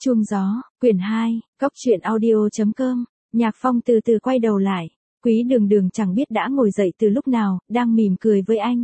Chuông gió, quyển 2, góc truyện audio.com, Nhạc Phong từ từ quay đầu lại, Quý Đường Đường chẳng biết đã ngồi dậy từ lúc nào, đang mỉm cười với anh.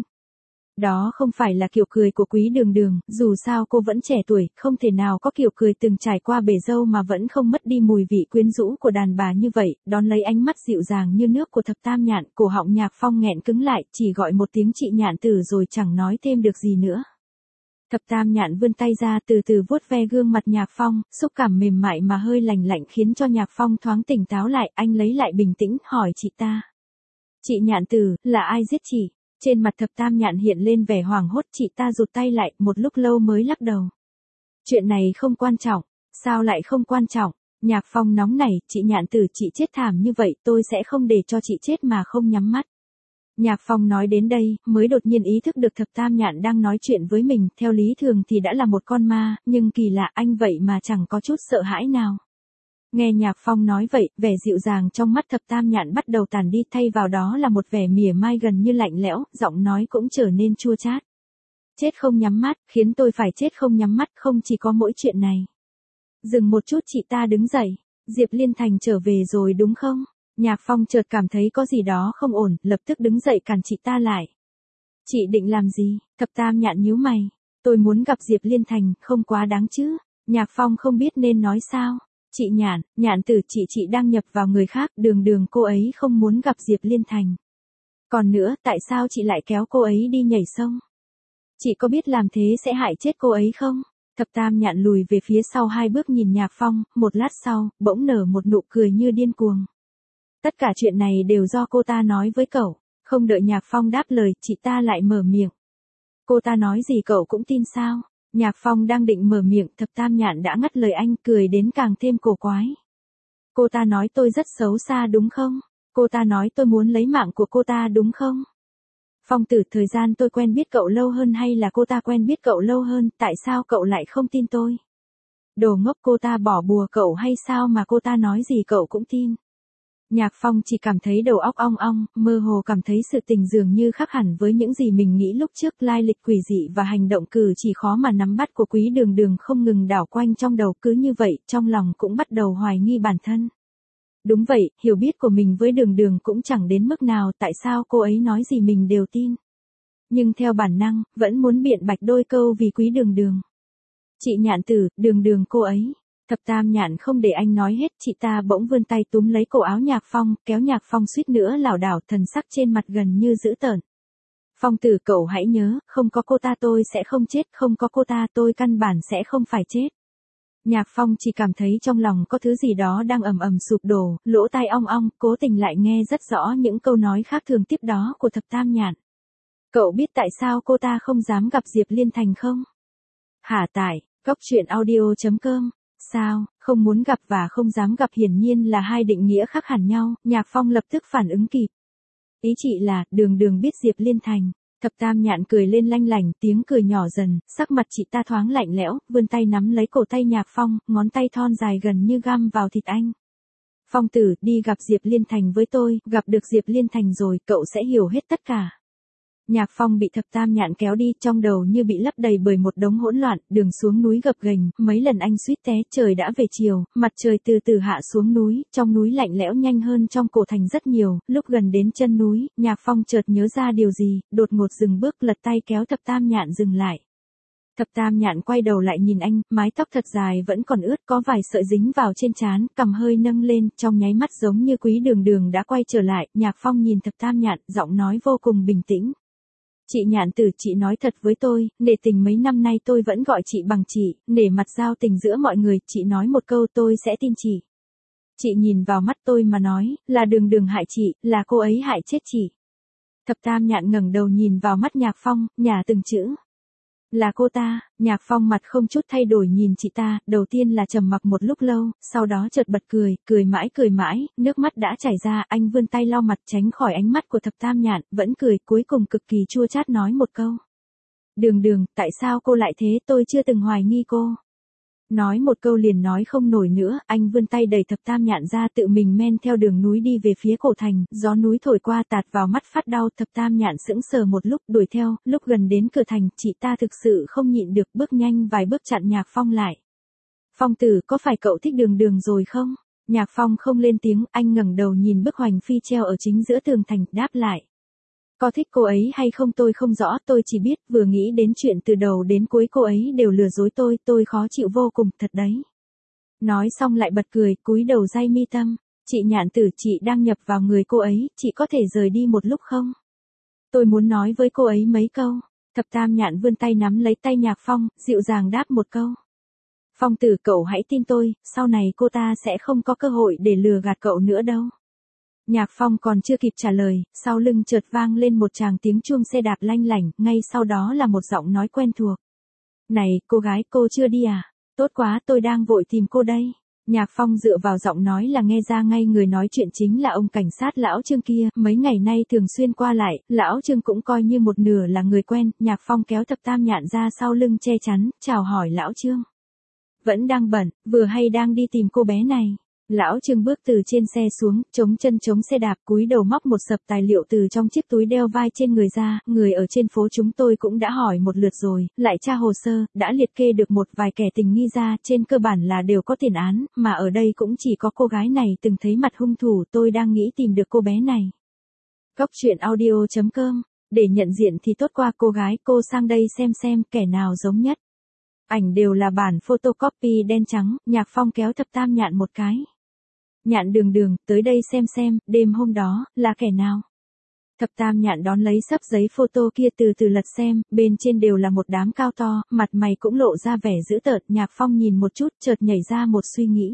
Đó không phải là kiểu cười của Quý Đường Đường, dù sao cô vẫn trẻ tuổi, không thể nào có kiểu cười từng trải qua bể dâu mà vẫn không mất đi mùi vị quyến rũ của đàn bà như vậy, đón lấy ánh mắt dịu dàng như nước của Thập Tam Nhạn, cổ họng Nhạc Phong nghẹn cứng lại, chỉ gọi một tiếng chị Nhạn Tử rồi chẳng nói thêm được gì nữa. Thập Tam Nhạn vươn tay ra từ từ vuốt ve gương mặt Nhạc Phong, xúc cảm mềm mại mà hơi lành lạnh khiến cho Nhạc Phong thoáng tỉnh táo lại, anh lấy lại bình tĩnh, hỏi chị ta. Chị Nhạn Tử, là ai giết chị? Trên mặt Thập Tam Nhạn hiện lên vẻ hoảng hốt, chị ta rụt tay lại, một lúc lâu mới lắc đầu. Chuyện này không quan trọng. Sao lại không quan trọng? Nhạc Phong nóng nảy, chị Nhạn Tử, chị chết thảm như vậy, tôi sẽ không để cho chị chết mà không nhắm mắt. Nhạc Phong nói đến đây, mới đột nhiên ý thức được Thập Tam Nhạn đang nói chuyện với mình, theo lý thường thì đã là một con ma, nhưng kỳ lạ anh vậy mà chẳng có chút sợ hãi nào. Nghe Nhạc Phong nói vậy, vẻ dịu dàng trong mắt Thập Tam Nhạn bắt đầu tàn đi, thay vào đó là một vẻ mỉa mai gần như lạnh lẽo, giọng nói cũng trở nên chua chát. Chết không nhắm mắt, khiến tôi phải chết không nhắm mắt, không chỉ có mỗi chuyện này. Dừng một chút, chị ta đứng dậy. Diệp Liên Thành trở về rồi đúng không? Nhạc Phong chợt cảm thấy có gì đó không ổn, lập tức đứng dậy cản chị ta lại. Chị định làm gì? Thập Tam Nhạn nhíu mày. Tôi muốn gặp Diệp Liên Thành, không quá đáng chứ? Nhạc Phong không biết nên nói sao. Chị Nhạn, Nhạn Tử, chị đang nhập vào người khác, Đường Đường cô ấy không muốn gặp Diệp Liên Thành. Còn nữa, tại sao chị lại kéo cô ấy đi nhảy sông? Chị có biết làm thế sẽ hại chết cô ấy không? Thập Tam Nhạn lùi về phía sau 2 bước nhìn Nhạc Phong, một lát sau, bỗng nở một nụ cười như điên cuồng. Tất cả chuyện này đều do cô ta nói với cậu. Không đợi Nhạc Phong đáp lời, chị ta lại mở miệng. Cô ta nói gì cậu cũng tin sao? Nhạc Phong đang định mở miệng, Thập Tam Nhạn đã ngắt lời anh, cười đến càng thêm cổ quái. Cô ta nói tôi rất xấu xa đúng không? Cô ta nói tôi muốn lấy mạng của cô ta đúng không? Phong Tử, thời gian tôi quen biết cậu lâu hơn hay là cô ta quen biết cậu lâu hơn, tại sao cậu lại không tin tôi? Đồ ngốc, cô ta bỏ bùa cậu hay sao mà cô ta nói gì cậu cũng tin? Nhạc Phong chỉ cảm thấy đầu óc ong ong, mơ hồ cảm thấy sự tình dường như khác hẳn với những gì mình nghĩ lúc trước, lai lịch quỷ dị và hành động cử chỉ khó mà nắm bắt của Quý Đường Đường không ngừng đảo quanh trong đầu, cứ như vậy, trong lòng cũng bắt đầu hoài nghi bản thân. Đúng vậy, hiểu biết của mình với Đường Đường cũng chẳng đến mức nào, tại sao cô ấy nói gì mình đều tin. Nhưng theo bản năng, vẫn muốn biện bạch đôi câu vì Quý Đường Đường. Chị Nhạn Tử, Đường Đường cô ấy. Thập Tam Nhạn không để anh nói hết, chị ta bỗng vươn tay túm lấy cổ áo Nhạc Phong, kéo Nhạc Phong suýt nữa lảo đảo, thần sắc trên mặt gần như dữ tợn. Phong Tử, cậu hãy nhớ, không có cô ta tôi sẽ không chết, không có cô ta tôi căn bản sẽ không phải chết. Nhạc Phong chỉ cảm thấy trong lòng có thứ gì đó đang ầm ầm sụp đổ, lỗ tai ong ong, cố tình lại nghe rất rõ những câu nói khác thường tiếp đó của Thập Tam Nhạn. Cậu biết tại sao cô ta không dám gặp Diệp Liên Thành không? Hả? Tại, góc truyện audio.com. Sao, không muốn gặp và không dám gặp hiển nhiên là hai định nghĩa khác hẳn nhau, Nhạc Phong lập tức phản ứng kịp. Ý chị là, Đường Đường biết Diệp Liên Thành. Thập Tam Nhạn cười lên lanh lảnh, tiếng cười nhỏ dần, sắc mặt chị ta thoáng lạnh lẽo, vươn tay nắm lấy cổ tay Nhạc Phong, ngón tay thon dài gần như găm vào thịt anh. Phong Tử, đi gặp Diệp Liên Thành với tôi, gặp được Diệp Liên Thành rồi, cậu sẽ hiểu hết tất cả. Nhạc Phong bị Thập Tam Nhạn kéo đi, trong đầu như bị lấp đầy bởi một đống hỗn loạn, đường xuống núi gập ghềnh, mấy lần anh suýt té, trời đã về chiều, mặt trời từ từ hạ xuống núi, trong núi lạnh lẽo nhanh hơn trong cổ thành rất nhiều, lúc gần đến chân núi, Nhạc Phong chợt nhớ ra điều gì, đột ngột dừng bước, lật tay kéo Thập Tam Nhạn dừng lại. Thập Tam Nhạn quay đầu lại nhìn anh, mái tóc thật dài vẫn còn ướt, có vài sợi dính vào trên trán, cằm hơi nâng lên, trong nháy mắt giống như Quý Đường Đường đã quay trở lại, Nhạc Phong nhìn Thập Tam Nhạn, giọng nói vô cùng bình tĩnh. Chị Nhạn Tử, chị nói thật với tôi, nể tình mấy năm nay tôi vẫn gọi chị bằng chị, nể mặt giao tình giữa mọi người, chị nói một câu tôi sẽ tin chị. Chị nhìn vào mắt tôi mà nói, là Đường Đường hại chị, là cô ấy hại chết chị. Thập Tam Nhạn ngẩng đầu nhìn vào mắt Nhạc Phong, nhả từng chữ. Là cô ta. Nhạc Phong mặt không chút thay đổi nhìn chị ta, đầu tiên là trầm mặc một lúc lâu, sau đó chợt bật cười, cười mãi, nước mắt đã chảy ra, anh vươn tay lau mặt tránh khỏi ánh mắt của Thập Tam Nhạn, vẫn cười, cuối cùng cực kỳ chua chát nói một câu. Đường Đường, tại sao cô lại thế, tôi chưa từng hoài nghi cô. Nói một câu liền nói không nổi nữa, anh vươn tay đẩy Thập Tam Nhạn ra, tự mình men theo đường núi đi về phía cổ thành, gió núi thổi qua tạt vào mắt phát đau, Thập Tam Nhạn sững sờ một lúc, đuổi theo, lúc gần đến cửa thành, chị ta thực sự không nhịn được, bước nhanh vài bước chặn Nhạc Phong lại. Phong tử, có phải cậu thích Đường Đường rồi không? Nhạc Phong không lên tiếng, anh ngẩng đầu nhìn bức hoành phi treo ở chính giữa tường thành, đáp lại. Có thích cô ấy hay không tôi không rõ, tôi chỉ biết vừa nghĩ đến chuyện từ đầu đến cuối cô ấy đều lừa dối tôi khó chịu vô cùng, thật đấy. Nói xong lại bật cười, cúi đầu day mi tâm. Chị Nhạn Tử, chị đang nhập vào người cô ấy, chị có thể rời đi một lúc không? Tôi muốn nói với cô ấy mấy câu. Thập Tam Nhạn vươn tay nắm lấy tay Nhạc Phong, dịu dàng đáp một câu. Phong tử, cậu hãy tin tôi, sau này cô ta sẽ không có cơ hội để lừa gạt cậu nữa đâu. Nhạc Phong còn chưa kịp trả lời, sau lưng chợt vang lên một tràng tiếng chuông xe đạp lanh lảnh, ngay sau đó là một giọng nói quen thuộc. Này, cô gái, cô chưa đi à? Tốt quá, tôi đang vội tìm cô đây. Nhạc Phong dựa vào giọng nói là nghe ra ngay người nói chuyện chính là ông cảnh sát lão Trương kia, mấy ngày nay thường xuyên qua lại, lão Trương cũng coi như một nửa là người quen. Nhạc Phong kéo Thập Tam Nhạn ra sau lưng che chắn, chào hỏi lão Trương. Vẫn đang bận, vừa hay đang đi tìm cô bé này. Lão Trương bước từ trên xe xuống, chống chân chống xe đạp, cúi đầu móc một sập tài liệu từ trong chiếc túi đeo vai trên người ra, người ở trên phố chúng tôi cũng đã hỏi một lượt rồi, lại tra hồ sơ, đã liệt kê được một vài kẻ tình nghi ra, trên cơ bản là đều có tiền án, mà ở đây cũng chỉ có cô gái này từng thấy mặt hung thủ, tôi đang nghĩ tìm được cô bé này. Góc truyện audio.com, để nhận diện thì tốt qua cô gái, cô sang đây xem kẻ nào giống nhất. Ảnh đều là bản photocopy đen trắng, Nhạc Phong kéo Thập Tam Nhạn một cái. Nhạn Đường, tới đây xem, đêm hôm đó, là kẻ nào? Thập Tam Nhạn đón lấy sấp giấy photo kia từ từ lật xem, bên trên đều là một đám cao to, mặt mày cũng lộ ra vẻ dữ tợn. Nhạc Phong nhìn một chút, chợt nhảy ra một suy nghĩ.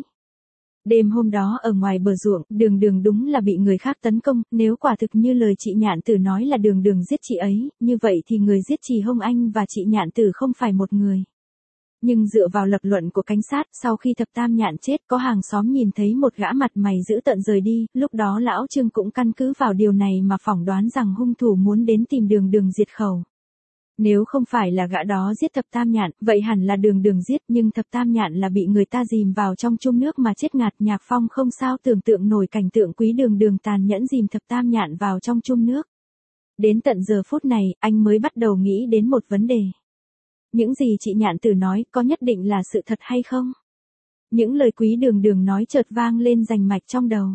Đêm hôm đó ở ngoài bờ ruộng, Đường đúng là bị người khác tấn công, nếu quả thực như lời chị Nhạn Tử nói là Đường giết chị ấy, như vậy thì người giết chị Hồng Anh và chị Nhạn Tử không phải một người. Nhưng dựa vào lập luận của cảnh sát, sau khi Thập Tam Nhạn chết có hàng xóm nhìn thấy một gã mặt mày dữ tợn rời đi, lúc đó lão Trương cũng căn cứ vào điều này mà phỏng đoán rằng hung thủ muốn đến tìm Đường diệt khẩu. Nếu không phải là gã đó giết Thập Tam Nhạn, vậy hẳn là Đường giết, nhưng Thập Tam Nhạn là bị người ta dìm vào trong chung nước mà chết ngạt. Nhạc Phong không sao tưởng tượng nổi cảnh tượng quý Đường tàn nhẫn dìm Thập Tam Nhạn vào trong chung nước. Đến tận giờ phút này, anh mới bắt đầu nghĩ đến một vấn đề. Những gì chị Nhạn Tử nói có nhất định là sự thật hay không? Những lời quý Đường nói chợt vang lên rành mạch trong đầu.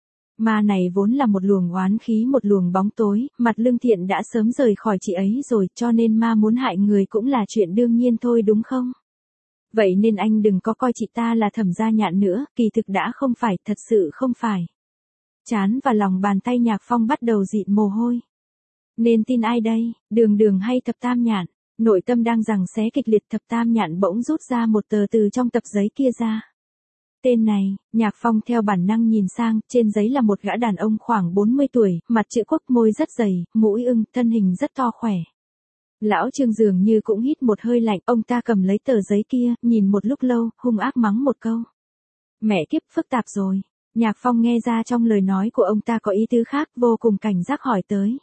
Ma này vốn là một luồng oán khí, một luồng bóng tối, mặt Lương Thiện đã sớm rời khỏi chị ấy rồi, cho nên ma muốn hại người cũng là chuyện đương nhiên thôi đúng không? Vậy nên anh đừng có coi chị ta là Thẩm Gia Nhạn nữa, kỳ thực đã không phải, thật sự không phải. Trán và lòng bàn tay Nhạc Phong bắt đầu dịn mồ hôi. Nên tin ai đây, Đường hay Thập Tam Nhạn? Nội tâm đang giằng xé kịch liệt, Thập Tam Nhạn bỗng rút ra một tờ từ trong tập giấy kia ra. Tên này, Nhạc Phong theo bản năng nhìn sang, trên giấy là một gã đàn ông khoảng 40 tuổi, mặt chữ quốc, môi rất dày, mũi ưng, thân hình rất to khỏe. Lão Trương dường như cũng hít một hơi lạnh, ông ta cầm lấy tờ giấy kia, nhìn một lúc lâu, hung ác mắng một câu. Mẹ kiếp, phức tạp rồi. Nhạc Phong nghe ra trong lời nói của ông ta có ý tứ khác, vô cùng cảnh giác hỏi tới.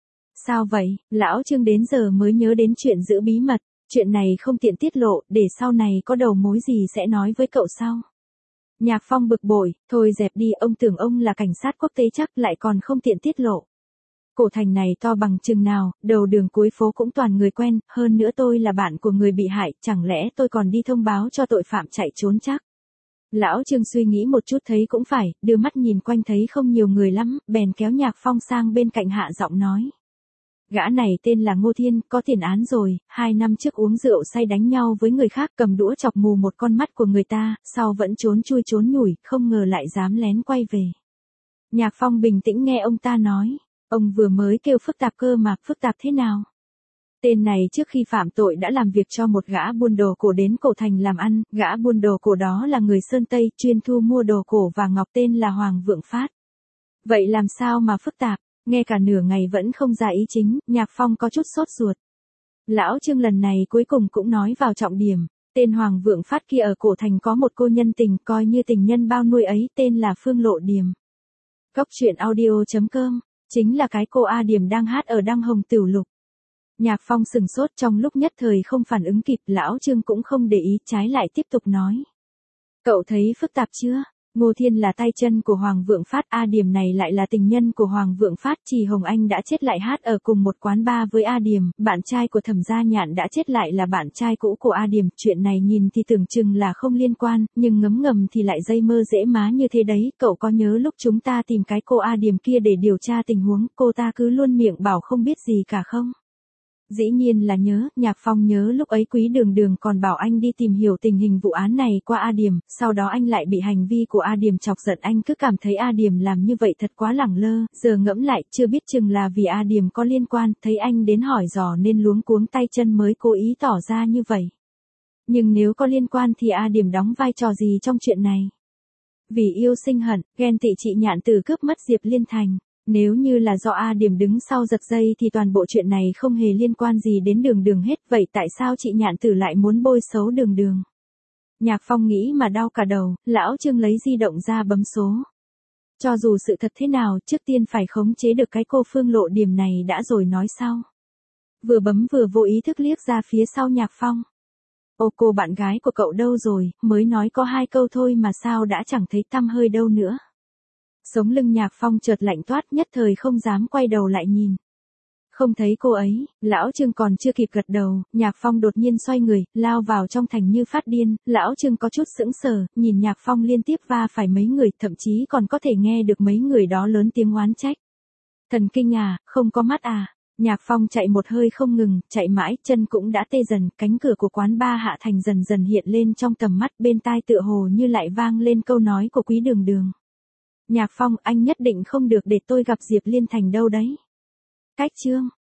Sao vậy? Lão Trương đến giờ mới nhớ đến chuyện giữ bí mật, chuyện này không tiện tiết lộ, để sau này có đầu mối gì sẽ nói với cậu sau. Nhạc Phong bực bội, thôi dẹp đi, ông tưởng ông là cảnh sát quốc tế chắc lại còn không tiện tiết lộ. Cổ thành này to bằng chừng nào, đầu đường cuối phố cũng toàn người quen, hơn nữa tôi là bạn của người bị hại, chẳng lẽ tôi còn đi thông báo cho tội phạm chạy trốn chắc. Lão Trương suy nghĩ một chút thấy cũng phải, đưa mắt nhìn quanh thấy không nhiều người lắm, bèn kéo Nhạc Phong sang bên cạnh hạ giọng nói. Gã này tên là Ngô Thiên, có tiền án rồi, 2 năm trước uống rượu say đánh nhau với người khác, cầm đũa chọc mù một con mắt của người ta, sau vẫn trốn chui trốn nhủi, không ngờ lại dám lén quay về. Nhạc Phong bình tĩnh nghe ông ta nói, ông vừa mới kêu phức tạp cơ mà, phức tạp thế nào? Tên này trước khi phạm tội đã làm việc cho một gã buôn đồ cổ đến cổ thành làm ăn, gã buôn đồ cổ đó là người Sơn Tây, chuyên thu mua đồ cổ và ngọc, tên là Hoàng Vượng Phát. Vậy làm sao mà phức tạp? Nghe cả nửa ngày vẫn không ra ý chính, Nhạc Phong có chút sốt ruột. Lão Trương lần này cuối cùng cũng nói vào trọng điểm, tên Hoàng Vượng Phát kia ở cổ thành có một cô nhân tình, coi như tình nhân bao nuôi ấy, tên là Phương Lộ Điềm. Góc truyện audio.com, chính là cái cô A Điềm đang hát ở Đăng Hồng Tửu Lục. Nhạc Phong sừng sốt trong lúc nhất thời không phản ứng kịp, Lão Trương cũng không để ý, trái lại tiếp tục nói. Cậu thấy phức tạp chưa? Ngô Thiên là tay chân của Hoàng Vượng Phát, A Điểm này lại là tình nhân của Hoàng Vượng Phát. Trì Hồng Anh đã chết lại hát ở cùng một quán bar với A Điểm, bạn trai của Thẩm Gia Nhạn đã chết lại là bạn trai cũ của A Điểm. Chuyện này nhìn thì tưởng chừng là không liên quan, nhưng ngấm ngầm thì lại dây mơ dễ má như thế đấy. Cậu có nhớ lúc chúng ta tìm cái cô A Điểm kia để điều tra tình huống, cô ta cứ luôn miệng bảo không biết gì cả không? Dĩ nhiên là nhớ, Nhạc Phong nhớ lúc ấy Quý Đường Đường còn bảo anh đi tìm hiểu tình hình vụ án này qua A Điểm, sau đó anh lại bị hành vi của A Điểm chọc giận, anh cứ cảm thấy A Điểm làm như vậy thật quá lẳng lơ, giờ ngẫm lại chưa biết chừng là vì A Điểm có liên quan, thấy anh đến hỏi dò nên luống cuống tay chân mới cố ý tỏ ra như vậy. Nhưng nếu có liên quan thì A Điểm đóng vai trò gì trong chuyện này? Vì yêu sinh hận, ghen tị chị Nhạn Tử cướp mất Diệp Liên Thành. Nếu như là do A Điểm đứng sau giật dây thì toàn bộ chuyện này không hề liên quan gì đến Đường Đường hết, vậy tại sao chị Nhạn Tử lại muốn bôi xấu Đường Đường? Nhạc Phong nghĩ mà đau cả đầu, lão Trương lấy di động ra bấm số. Cho dù sự thật thế nào, trước tiên phải khống chế được cái cô Phương Lộ Điểm này đã rồi nói sau. Vừa bấm vừa vô ý thức liếc ra phía sau Nhạc Phong. Ô, cô bạn gái của cậu đâu rồi, mới nói có 2 câu thôi mà sao đã chẳng thấy tăm hơi đâu nữa. Sống lưng Nhạc Phong chợt lạnh toát, nhất thời không dám quay đầu lại nhìn. Không thấy cô ấy, lão Trương còn chưa kịp gật đầu, Nhạc Phong đột nhiên xoay người, lao vào trong thành như phát điên, lão Trương có chút sững sờ, nhìn Nhạc Phong liên tiếp va phải mấy người, thậm chí còn có thể nghe được mấy người đó lớn tiếng oán trách. Thần kinh à, không có mắt à. Nhạc Phong chạy một hơi không ngừng, chạy mãi, chân cũng đã tê dần, cánh cửa của quán bar Hạ Thành dần dần hiện lên trong tầm mắt, bên tai tựa hồ như lại vang lên câu nói của Quý Đường Đường. Nhạc Phong, anh nhất định không được để tôi gặp Diệp Liên Thành đâu đấy. Cách chương.